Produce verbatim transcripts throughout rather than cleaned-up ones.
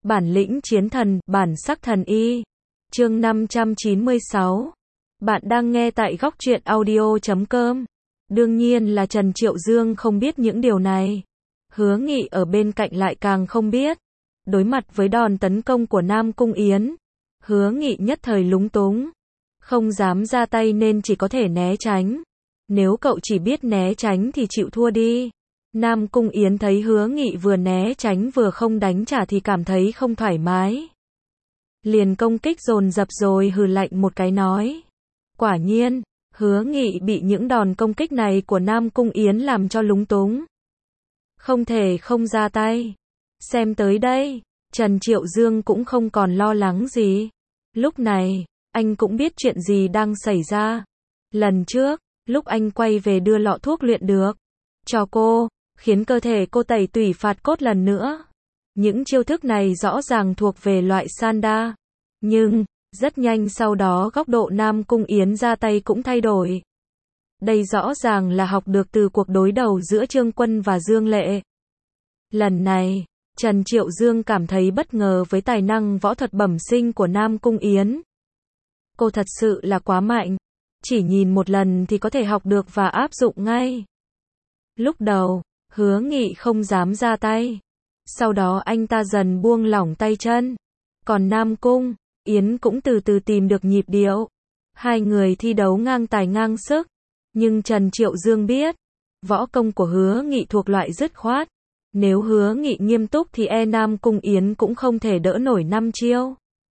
Bản lĩnh chiến thần, bản sắc thần y. Chương năm trăm chín mươi sáu. Bạn đang nghe tại góc truyện audio chấm com. Đương nhiên là Trần Triệu Dương không biết những điều này. Hứa Nghị ở bên cạnh lại càng không biết. Đối mặt với đòn tấn công của Nam Cung Yến, Hứa Nghị nhất thời lúng túng. Không dám ra tay nên chỉ có thể né tránh. Nếu cậu chỉ biết né tránh thì chịu thua đi. Nam Cung Yến thấy Hứa Nghị vừa né tránh vừa không đánh trả thì cảm thấy không thoải mái. Liền công kích dồn dập rồi hừ lạnh một cái nói. Quả nhiên, Hứa Nghị bị những đòn công kích này của Nam Cung Yến làm cho lúng túng. Không thể không ra tay. Xem tới đây, Trần Triệu Dương cũng không còn lo lắng gì. Lúc này, anh cũng biết chuyện gì đang xảy ra. Lần trước, lúc anh quay về đưa lọ thuốc luyện được cho cô, khiến cơ thể cô tẩy tủy phạt cốt lần nữa. Những chiêu thức này rõ ràng thuộc về loại Sanda. Nhưng, rất nhanh sau đó góc độ Nam Cung Yến ra tay cũng thay đổi. Đây rõ ràng là học được từ cuộc đối đầu giữa Trương Quân và Dương Lệ. Lần này, Trần Triệu Dương cảm thấy bất ngờ với tài năng võ thuật bẩm sinh của Nam Cung Yến. Cô thật sự là quá mạnh. Chỉ nhìn một lần thì có thể học được và áp dụng ngay. Lúc đầu, Hứa Nghị không dám ra tay. Sau đó anh ta dần buông lỏng tay chân. Còn Nam Cung Yến cũng từ từ tìm được nhịp điệu. Hai người thi đấu ngang tài ngang sức. Nhưng Trần Triệu Dương biết, võ công của Hứa Nghị thuộc loại dứt khoát. Nếu Hứa Nghị nghiêm túc thì e Nam Cung Yến cũng không thể đỡ nổi năm chiêu.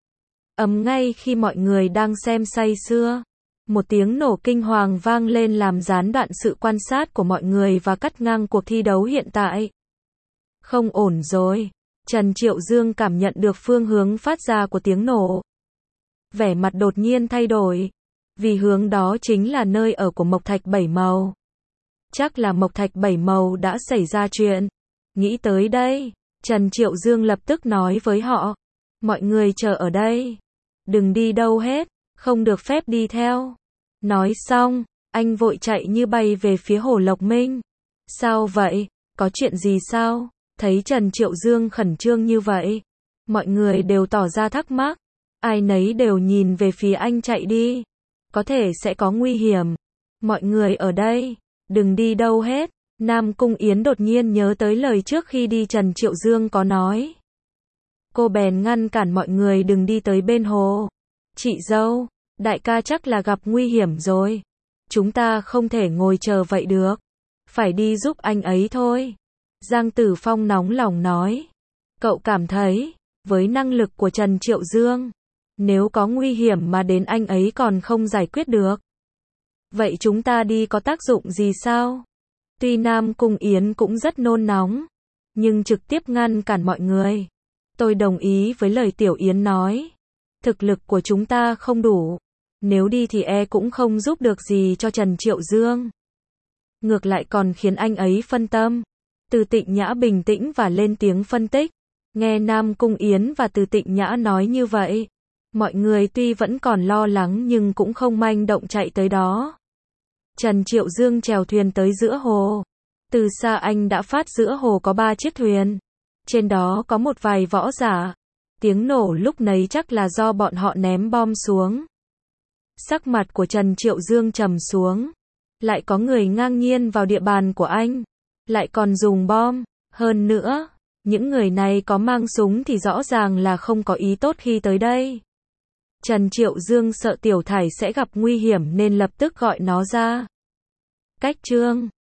Ầm, ngay khi mọi người đang xem say sưa, một tiếng nổ kinh hoàng vang lên làm gián đoạn sự quan sát của mọi người và cắt ngang cuộc thi đấu hiện tại. Không ổn rồi. Trần Triệu Dương cảm nhận được phương hướng phát ra của tiếng nổ. Vẻ mặt đột nhiên thay đổi. Vì hướng đó chính là nơi ở của Mộc Thạch Bảy Màu. Chắc là Mộc Thạch Bảy Màu đã xảy ra chuyện. Nghĩ tới đây, Trần Triệu Dương lập tức nói với họ. Mọi người chờ ở đây. Đừng đi đâu hết. Không được phép đi theo. Nói xong, anh vội chạy như bay về phía Hồ Lộc Minh. Sao vậy? Có chuyện gì sao? Thấy Trần Triệu Dương khẩn trương như vậy, mọi người đều tỏ ra thắc mắc. Ai nấy đều nhìn về phía anh chạy đi. Có thể sẽ có nguy hiểm. Mọi người ở đây, đừng đi đâu hết. Nam Cung Yến đột nhiên nhớ tới lời trước khi đi Trần Triệu Dương có nói. Cô bèn ngăn cản mọi người đừng đi tới bên hồ. Chị dâu, đại ca chắc là gặp nguy hiểm rồi. Chúng ta không thể ngồi chờ vậy được. Phải đi giúp anh ấy thôi. Giang Tử Phong nóng lòng nói. Cậu cảm thấy, với năng lực của Trần Triệu Dương, nếu có nguy hiểm mà đến anh ấy còn không giải quyết được, vậy chúng ta đi có tác dụng gì sao? Tuy Nam Cung Yến cũng rất nôn nóng, nhưng trực tiếp ngăn cản mọi người. Tôi đồng ý với lời Tiểu Yến nói. Thực lực của chúng ta không đủ. Nếu đi thì e cũng không giúp được gì cho Trần Triệu Dương. Ngược lại còn khiến anh ấy phân tâm. Từ Tịnh Nhã bình tĩnh và lên tiếng phân tích. Nghe Nam Cung Yến và Từ Tịnh Nhã nói như vậy, mọi người tuy vẫn còn lo lắng nhưng cũng không manh động chạy tới đó. Trần Triệu Dương chèo thuyền tới giữa hồ. Từ xa anh đã phát giữa hồ có ba chiếc thuyền. Trên đó có một vài võ giả. Tiếng nổ lúc nấy chắc là do bọn họ ném bom xuống. Sắc mặt của Trần Triệu Dương trầm xuống. Lại có người ngang nhiên vào địa bàn của anh. Lại còn dùng bom. Hơn nữa, những người này có mang súng thì rõ ràng là không có ý tốt khi tới đây. Trần Triệu Dương sợ Tiểu Thải sẽ gặp nguy hiểm nên lập tức gọi nó ra. Cách chương